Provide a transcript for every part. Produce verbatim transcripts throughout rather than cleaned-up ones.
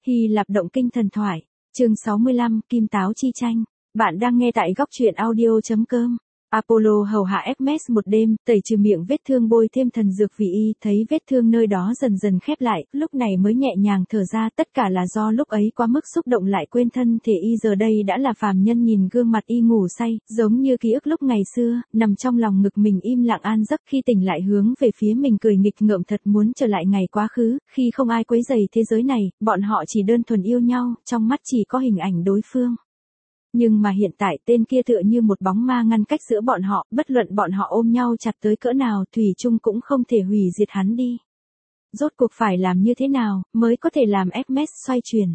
Hy Lạp động kinh thần thoại. Chương sáu mươi lăm, Kim Táo chi tranh. Bạn đang nghe tại góc truyện audio chấm com. Apollo hầu hạ Hermes một đêm, tẩy trừ miệng vết thương bôi thêm thần dược vì y, thấy vết thương nơi đó dần dần khép lại, lúc này mới nhẹ nhàng thở ra, tất cả là do lúc ấy quá mức xúc động lại quên thân thể y giờ đây đã là phàm nhân. Nhìn gương mặt y ngủ say, giống như ký ức lúc ngày xưa, nằm trong lòng ngực mình im lặng an giấc, khi tỉnh lại hướng về phía mình cười nghịch ngợm, thật muốn trở lại ngày quá khứ, khi không ai quấy rầy thế giới này, bọn họ chỉ đơn thuần yêu nhau, trong mắt chỉ có hình ảnh đối phương. Nhưng mà hiện tại tên kia tựa như một bóng ma ngăn cách giữa bọn họ, bất luận bọn họ ôm nhau chặt tới cỡ nào, thủy chung cũng không thể hủy diệt hắn đi. Rốt cuộc phải làm như thế nào, mới có thể làm Hermes xoay chuyển?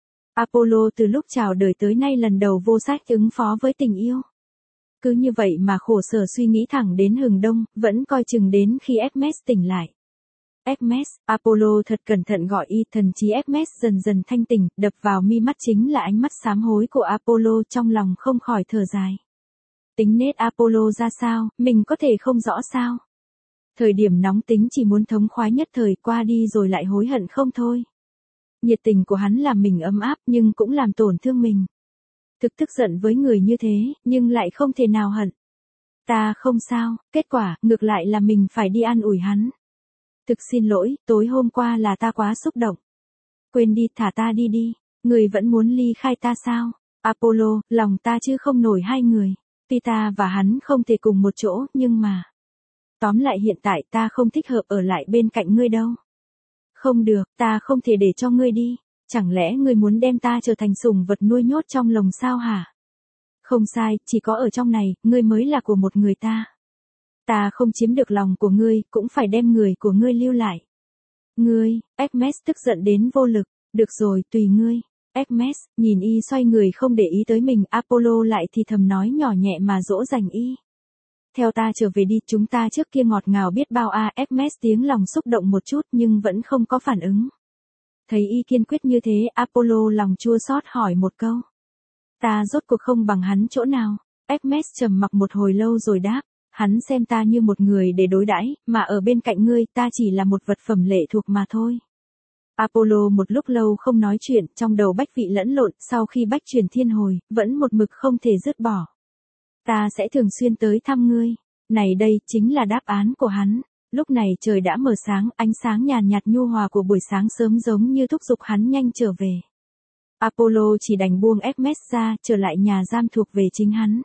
Apollo từ lúc chào đời tới nay lần đầu vô sách ứng phó với tình yêu. Cứ như vậy mà khổ sở suy nghĩ thẳng đến hừng đông, vẫn coi chừng đến khi Hermes tỉnh lại. Hermes, Apollo thật cẩn thận gọi y, thần trí Hermes dần dần thanh tỉnh, đập vào mi mắt chính là ánh mắt sám hối của Apollo, trong lòng không khỏi thở dài. Tính nết Apollo ra sao, mình có thể không rõ sao? Thời điểm nóng tính chỉ muốn thống khoái nhất thời, qua đi rồi lại hối hận không thôi. Nhiệt tình của hắn làm mình ấm áp nhưng cũng làm tổn thương mình. Thực tức giận với người như thế, nhưng lại không thể nào hận. Ta không sao, kết quả, ngược lại là mình phải đi an ủi hắn. Thực xin lỗi, tối hôm qua là ta quá xúc động. Quên đi, thả ta đi đi. Người vẫn muốn ly khai ta sao? Apollo, lòng ta chứ không nổi hai người. Tuy ta và hắn không thể cùng một chỗ, nhưng mà... Tóm lại hiện tại ta không thích hợp ở lại bên cạnh ngươi đâu. Không được, ta không thể để cho ngươi đi. Chẳng lẽ ngươi muốn đem ta trở thành sủng vật nuôi nhốt trong lồng sao hả? Không sai, chỉ có ở trong này, ngươi mới là của một người ta. Ta không chiếm được lòng của ngươi, cũng phải đem người của ngươi lưu lại. Ngươi, Hermes tức giận đến vô lực. Được rồi, tùy ngươi. Hermes, nhìn y xoay người không để ý tới mình, Apollo lại thì thầm nói nhỏ nhẹ mà dỗ dành y. Theo ta trở về đi, chúng ta trước kia ngọt ngào biết bao a. À, Hermes tiếng lòng xúc động một chút nhưng vẫn không có phản ứng. Thấy y kiên quyết như thế, Apollo lòng chua xót hỏi một câu. Ta rốt cuộc không bằng hắn chỗ nào? Hermes trầm mặc một hồi lâu rồi đáp. Hắn xem ta như một người để đối đãi, mà ở bên cạnh ngươi ta chỉ là một vật phẩm lệ thuộc mà thôi. Apollo một lúc lâu không nói chuyện, trong đầu bách vị lẫn lộn, sau khi bách truyền thiên hồi, vẫn một mực không thể dứt bỏ. Ta sẽ thường xuyên tới thăm ngươi. Này đây, chính là đáp án của hắn. Lúc này trời đã mở sáng, ánh sáng nhàn nhạt nhu hòa của buổi sáng sớm giống như thúc giục hắn nhanh trở về. Apollo chỉ đành buông Hermes ra, trở lại nhà giam thuộc về chính hắn.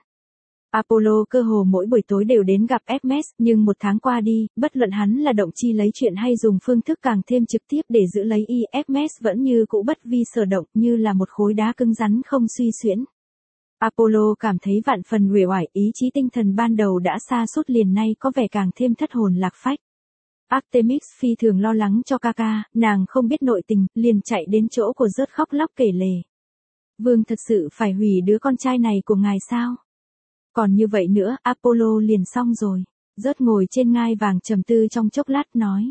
Apollo cơ hồ mỗi buổi tối đều đến gặp Hermes, nhưng một tháng qua đi, bất luận hắn là động chi lấy chuyện hay dùng phương thức càng thêm trực tiếp để giữ lấy y, Hermes vẫn như cũ bất vi sở động, như là một khối đá cứng rắn không suy xuyễn. Apollo cảm thấy vạn phần uể oải, ý chí tinh thần ban đầu đã sa sút liền nay có vẻ càng thêm thất hồn lạc phách. Artemis phi thường lo lắng cho ca ca, nàng không biết nội tình, liền chạy đến chỗ của Zeus khóc lóc kể lể. Vương thật sự phải hủy đứa con trai này của ngài sao? Còn như vậy nữa, Apollo liền xong rồi. Zeus ngồi trên ngai vàng trầm tư trong chốc lát nói.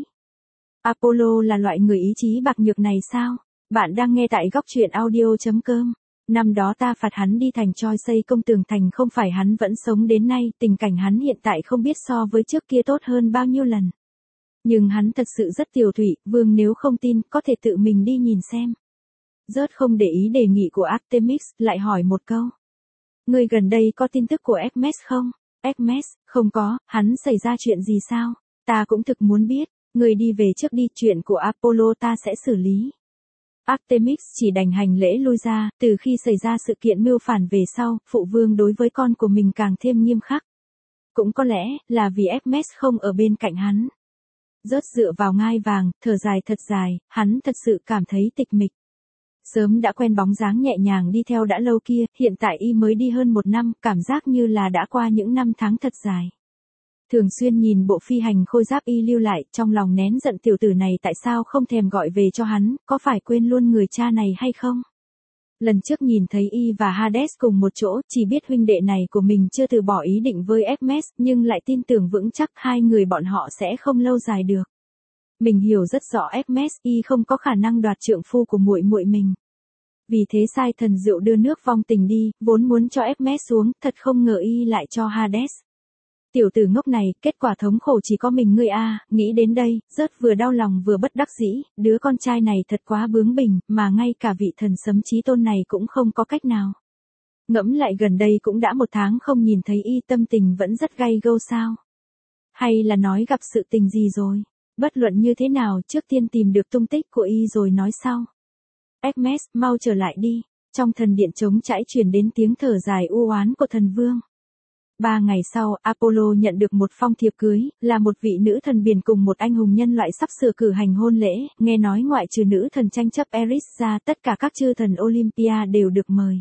Apollo là loại người ý chí bạc nhược này sao? Bạn đang nghe tại góc truyện audio chấm com. Năm đó ta phạt hắn đi thành Troy xây công tường thành, không phải hắn vẫn sống đến nay, tình cảnh hắn hiện tại không biết so với trước kia tốt hơn bao nhiêu lần. Nhưng hắn thật sự rất tiều thụy, Vương nếu không tin, có thể tự mình đi nhìn xem. Zeus không để ý đề nghị của Artemis, lại hỏi một câu. Ngươi gần đây có tin tức của Hermes không? Hermes, không có, hắn xảy ra chuyện gì sao? Ta cũng thực muốn biết, ngươi đi về trước đi, chuyện của Apollo ta sẽ xử lý. Artemis chỉ đành hành lễ lui ra, từ khi xảy ra sự kiện mưu phản về sau, phụ vương đối với con của mình càng thêm nghiêm khắc. Cũng có lẽ, là vì Hermes không ở bên cạnh hắn. Rớt dựa vào ngai vàng, thở dài thật dài, hắn thật sự cảm thấy tịch mịch. Sớm đã quen bóng dáng nhẹ nhàng đi theo đã lâu kia, hiện tại y mới đi hơn một năm, cảm giác như là đã qua những năm tháng thật dài. Thường xuyên nhìn bộ phi hành khôi giáp y lưu lại, trong lòng nén giận tiểu tử này tại sao không thèm gọi về cho hắn, có phải quên luôn người cha này hay không? Lần trước nhìn thấy y và Hades cùng một chỗ, chỉ biết huynh đệ này của mình chưa từ bỏ ý định với Hermes, nhưng lại tin tưởng vững chắc hai người bọn họ sẽ không lâu dài được. Mình hiểu rất rõ Hermes, y không có khả năng đoạt trượng phu của muội muội mình. Vì thế sai thần rượu đưa nước vong tình đi, vốn muốn cho Hermes xuống, thật không ngờ y lại cho Hades. Tiểu tử ngốc này, kết quả thống khổ chỉ có mình ngươi a. Nghĩ đến đây, rớt vừa đau lòng vừa bất đắc dĩ, đứa con trai này thật quá bướng bỉnh, mà ngay cả vị thần sấm chí tôn này cũng không có cách nào. Ngẫm lại gần đây cũng đã một tháng không nhìn thấy y, tâm tình vẫn rất gay gâu sao? Hay là nói gặp sự tình gì rồi? Bất luận như thế nào, trước tiên tìm được tung tích của y rồi nói sau. Hermes, mau trở lại đi. Trong thần điện trống trải truyền đến tiếng thở dài u oán của thần vương. Ba ngày sau, Apollo nhận được một phong thiệp cưới, là một vị nữ thần biển cùng một anh hùng nhân loại sắp sửa cử hành hôn lễ, nghe nói ngoại trừ nữ thần tranh chấp Eris ra, tất cả các chư thần Olympia đều được mời.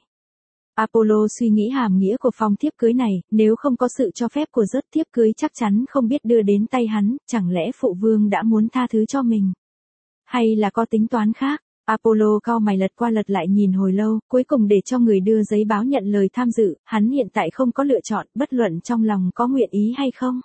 Apollo suy nghĩ hàm nghĩa của phong thiếp cưới này, nếu không có sự cho phép của rớt thiếp cưới chắc chắn không biết đưa đến tay hắn, chẳng lẽ phụ vương đã muốn tha thứ cho mình? Hay là có tính toán khác? Apollo cau mày lật qua lật lại nhìn hồi lâu, cuối cùng để cho người đưa giấy báo nhận lời tham dự, hắn hiện tại không có lựa chọn, bất luận trong lòng có nguyện ý hay không.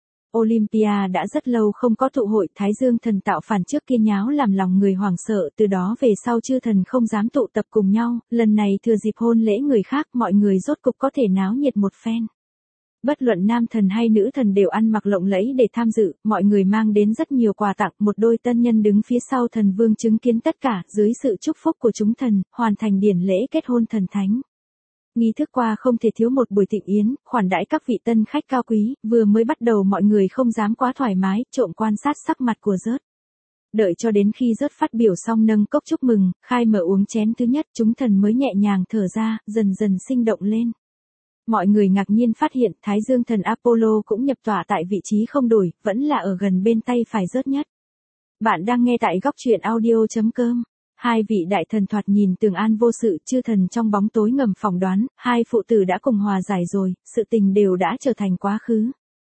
Olympia đã rất lâu không có tụ hội, Thái Dương thần tạo phản trước kia nháo làm lòng người hoảng sợ, từ đó về sau chư thần không dám tụ tập cùng nhau, lần này thừa dịp hôn lễ người khác, mọi người rốt cục có thể náo nhiệt một phen. Bất luận nam thần hay nữ thần đều ăn mặc lộng lẫy để tham dự, mọi người mang đến rất nhiều quà tặng, một đôi tân nhân đứng phía sau thần vương chứng kiến tất cả, dưới sự chúc phúc của chúng thần, hoàn thành điển lễ kết hôn thần thánh. Nghi thức qua không thể thiếu một buổi tịnh yến, khoản đãi các vị tân khách cao quý, vừa mới bắt đầu mọi người không dám quá thoải mái, trộm quan sát sắc mặt của rớt. Đợi cho đến khi rớt phát biểu xong nâng cốc chúc mừng, khai mở uống chén thứ nhất, chúng thần mới nhẹ nhàng thở ra, dần dần sinh động lên. Mọi người ngạc nhiên phát hiện Thái Dương thần Apollo cũng nhập tọa tại vị trí không đổi, vẫn là ở gần bên tay phải rớt nhất. Bạn đang nghe tại góc truyện audio chấm com. Hai vị đại thần thoạt nhìn tường an vô sự, chư thần trong bóng tối ngầm phỏng đoán, hai phụ tử đã cùng hòa giải rồi, sự tình đều đã trở thành quá khứ.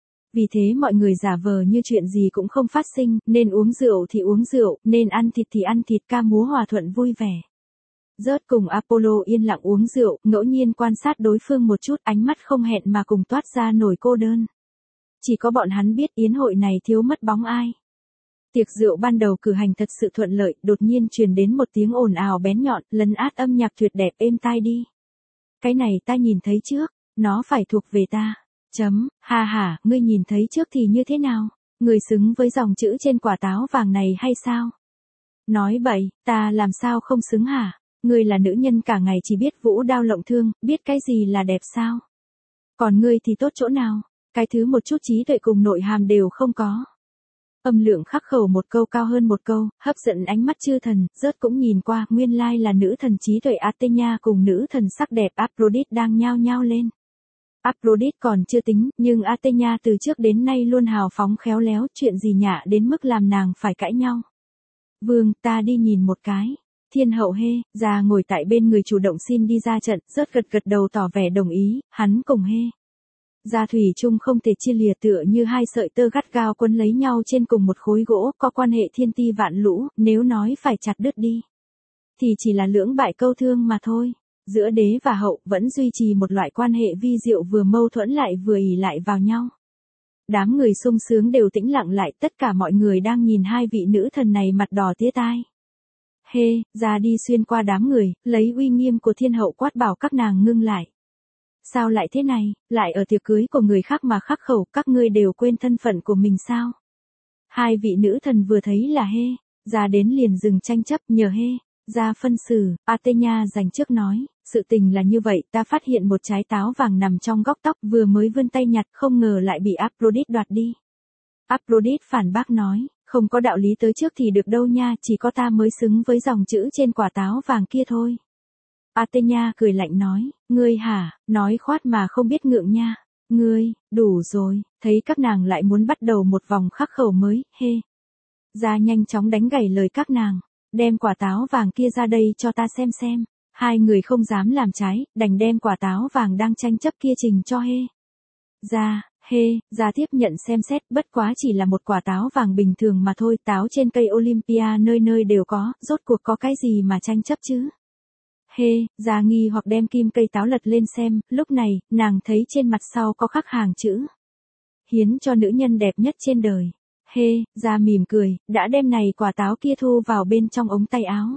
Vì thế mọi người giả vờ như chuyện gì cũng không phát sinh, nên uống rượu thì uống rượu, nên ăn thịt thì ăn thịt, ca múa hòa thuận vui vẻ. Rớt cùng Apollo yên lặng uống rượu, ngẫu nhiên quan sát đối phương một chút, ánh mắt không hẹn mà cùng toát ra nổi cô đơn. Chỉ có bọn hắn biết yến hội này thiếu mất bóng ai. Tiệc rượu ban đầu cử hành thật sự thuận lợi, đột nhiên truyền đến một tiếng ồn ào bén nhọn, lấn át âm nhạc tuyệt đẹp êm tai đi. Cái này ta nhìn thấy trước, nó phải thuộc về ta. Chấm, ha ha, ngươi nhìn thấy trước thì như thế nào? Ngươi xứng với dòng chữ trên quả táo vàng này hay sao? Nói bậy, ta làm sao không xứng hả? Ngươi là nữ nhân cả ngày chỉ biết vũ đao lộng thương, biết cái gì là đẹp sao? Còn ngươi thì tốt chỗ nào? Cái thứ một chút trí tuệ cùng nội hàm đều không có. Âm lượng khắc khẩu một câu cao hơn một câu, hấp dẫn ánh mắt chư thần, rớt cũng nhìn qua, nguyên lai là nữ thần trí tuệ Athena cùng nữ thần sắc đẹp Aphrodite đang nhao nhao lên. Aphrodite còn chưa tính, nhưng Athena từ trước đến nay luôn hào phóng khéo léo, chuyện gì nhạ đến mức làm nàng phải cãi nhau. Vương, ta đi nhìn một cái. Thiên hậu Hê, già ngồi tại bên người chủ động xin đi ra trận, rớt gật gật đầu tỏ vẻ đồng ý, hắn cùng Hê. Gia thủy chung không thể chia lìa, tựa như hai sợi tơ gắt gao quấn lấy nhau trên cùng một khối gỗ, có quan hệ thiên ti vạn lũ, nếu nói phải chặt đứt đi, thì chỉ là lưỡng bại câu thương mà thôi. Giữa đế và hậu vẫn duy trì một loại quan hệ vi diệu, vừa mâu thuẫn lại vừa ỷ lại vào nhau. Đám người sung sướng đều tĩnh lặng lại, tất cả mọi người đang nhìn hai vị nữ thần này mặt đỏ tía tai. Hê, ra đi xuyên qua đám người, lấy uy nghiêm của thiên hậu quát bảo các nàng ngưng lại. Sao lại thế này, lại ở tiệc cưới của người khác mà khắc khẩu, các ngươi đều quên thân phận của mình sao? Hai vị nữ thần vừa thấy là Hê, ra đến liền dừng tranh chấp, nhờ Hê, ra phân xử, Athena dành trước nói, sự tình là như vậy, ta phát hiện một trái táo vàng nằm trong góc tóc, vừa mới vươn tay nhặt, không ngờ lại bị Aphrodite đoạt đi. Aphrodite phản bác nói, không có đạo lý tới trước thì được đâu nha, chỉ có ta mới xứng với dòng chữ trên quả táo vàng kia thôi. Athena cười lạnh nói, ngươi hả, nói khoát mà không biết ngượng nha, ngươi, đủ rồi, thấy các nàng lại muốn bắt đầu một vòng khắc khẩu mới, hê. Ra nhanh chóng đánh gãy lời các nàng, đem quả táo vàng kia ra đây cho ta xem xem, hai người không dám làm trái, đành đem quả táo vàng đang tranh chấp kia trình cho Hê. Ra, Hê, ra tiếp nhận xem xét, bất quá chỉ là một quả táo vàng bình thường mà thôi, táo trên cây Olympia nơi nơi đều có, rốt cuộc có cái gì mà tranh chấp chứ? Hê, ra nghi hoặc đem kim cây táo lật lên xem, lúc này, nàng thấy trên mặt sau có khắc hàng chữ. Hiến cho nữ nhân đẹp nhất trên đời. Hê, ra mỉm cười, đã đem này quả táo kia thu vào bên trong ống tay áo.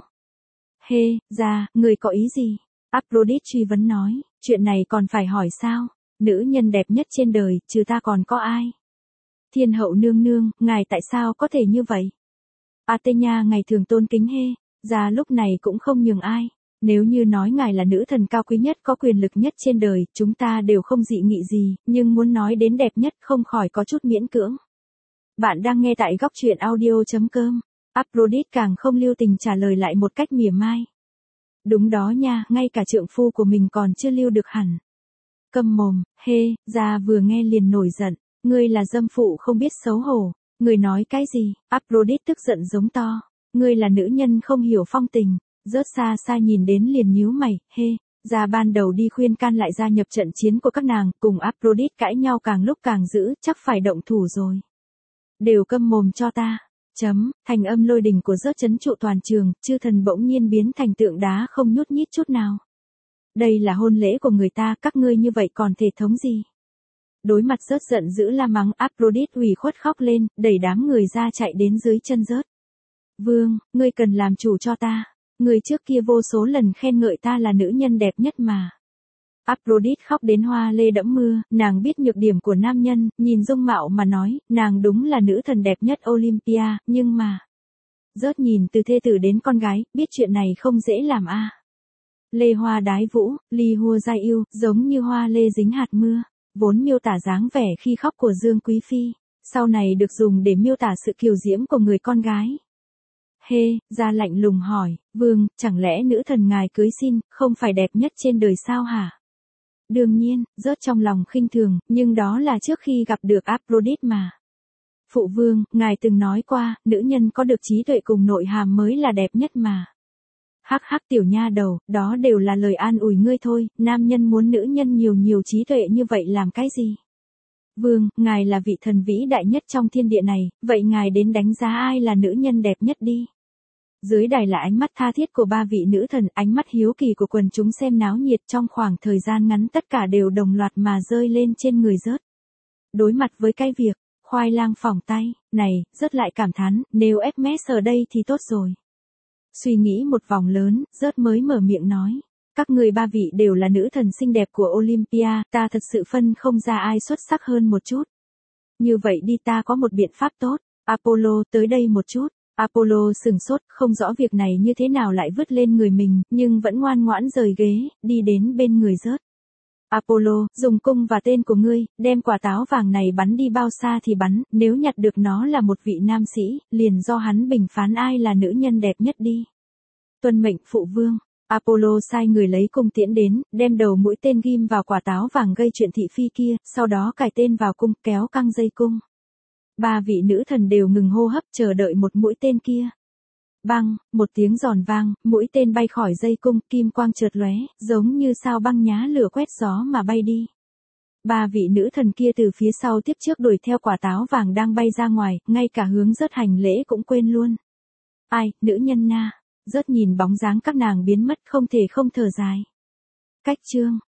Hê, ra, người có ý gì? Aphrodite truy vấn nói, chuyện này còn phải hỏi sao? Nữ nhân đẹp nhất trên đời, trừ ta còn có ai? Thiên hậu nương nương, ngài tại sao có thể như vậy? Athena ngày thường tôn kính Hê, ra lúc này cũng không nhường ai. Nếu như nói ngài là nữ thần cao quý nhất có quyền lực nhất trên đời, chúng ta đều không dị nghị gì, nhưng muốn nói đến đẹp nhất không khỏi có chút miễn cưỡng. Bạn đang nghe tại góc truyện audio.com. Aphrodite càng không lưu tình trả lời lại một cách mỉa mai. Đúng đó nha, ngay cả trượng phu của mình còn chưa lưu được hẳn. Câm mồm, Hê, ra vừa nghe liền nổi giận. Ngươi là dâm phụ không biết xấu hổ. Ngươi nói cái gì? Aphrodite tức giận giống to. Ngươi là nữ nhân không hiểu phong tình. Rớt xa xa nhìn đến liền nhíu mày, Hê. Ra ban đầu đi khuyên can lại gia nhập trận chiến của các nàng, cùng Aphrodite cãi nhau càng lúc càng dữ, chắc phải động thủ rồi. Đều câm mồm cho ta. Chấm, thành âm lôi đình của rớt chấn trụ toàn trường, chư thần bỗng nhiên biến thành tượng đá không nhút nhít chút nào. Đây là hôn lễ của người ta, các ngươi như vậy còn thể thống gì? Đối mặt rớt giận dữ la mắng, Aphrodite ủy khuất khóc lên, đẩy đám người ra chạy đến dưới chân rớt. Vương, ngươi cần làm chủ cho ta. Người trước kia vô số lần khen ngợi ta là nữ nhân đẹp nhất mà. Aphrodite khóc đến hoa lê đẫm mưa, nàng biết nhược điểm của nam nhân, nhìn dung mạo mà nói, nàng đúng là nữ thần đẹp nhất Olympia, nhưng mà... Rớt nhìn từ thê tử đến con gái, biết chuyện này không dễ làm a. Lê hoa đái vũ, ly hua giai yêu, giống như hoa lê dính hạt mưa, vốn miêu tả dáng vẻ khi khóc của Dương Quý Phi, sau này được dùng để miêu tả sự kiều diễm của người con gái. Hê, ra lạnh lùng hỏi, vương, chẳng lẽ nữ thần ngài cưới xin, không phải đẹp nhất trên đời sao hả? Đương nhiên, rớt trong lòng khinh thường, nhưng đó là trước khi gặp được Aphrodite mà. Phụ vương, ngài từng nói qua, nữ nhân có được trí tuệ cùng nội hàm mới là đẹp nhất mà. Hắc hắc tiểu nha đầu, đó đều là lời an ủi ngươi thôi, nam nhân muốn nữ nhân nhiều nhiều trí tuệ như vậy làm cái gì? Vương, ngài là vị thần vĩ đại nhất trong thiên địa này, vậy ngài đến đánh giá ai là nữ nhân đẹp nhất đi. Dưới đài là ánh mắt tha thiết của ba vị nữ thần, ánh mắt hiếu kỳ của quần chúng xem náo nhiệt trong khoảng thời gian ngắn tất cả đều đồng loạt mà rơi lên trên người rớt. Đối mặt với cái việc, khoai lang phỏng tay, này, rớt lại cảm thán, nếu Hermes ở đây thì tốt rồi. Suy nghĩ một vòng lớn, rớt mới mở miệng nói. Các người ba vị đều là nữ thần xinh đẹp của Olympia, ta thật sự phân không ra ai xuất sắc hơn một chút. Như vậy đi ta có một biện pháp tốt, Apollo tới đây một chút. Apollo sừng sốt, không rõ việc này như thế nào lại vứt lên người mình, nhưng vẫn ngoan ngoãn rời ghế, đi đến bên người rớt. Apollo, dùng cung và tên của ngươi, đem quả táo vàng này bắn đi bao xa thì bắn, nếu nhặt được nó là một vị nam sĩ, liền do hắn bình phán ai là nữ nhân đẹp nhất đi. Tuân mệnh phụ vương. Apollo sai người lấy cung tiễn đến, đem đầu mũi tên ghim vào quả táo vàng gây chuyện thị phi kia, sau đó cài tên vào cung, kéo căng dây cung. Ba vị nữ thần đều ngừng hô hấp chờ đợi một mũi tên kia. Băng, một tiếng giòn vang, mũi tên bay khỏi dây cung, kim quang chợt lóe, giống như sao băng nhá lửa quét gió mà bay đi. Ba vị nữ thần kia từ phía sau tiếp trước đuổi theo quả táo vàng đang bay ra ngoài, ngay cả hướng rớt hành lễ cũng quên luôn. Ai, nữ nhân na. Rớt nhìn bóng dáng các nàng biến mất không thể không thở dài. Cách chương.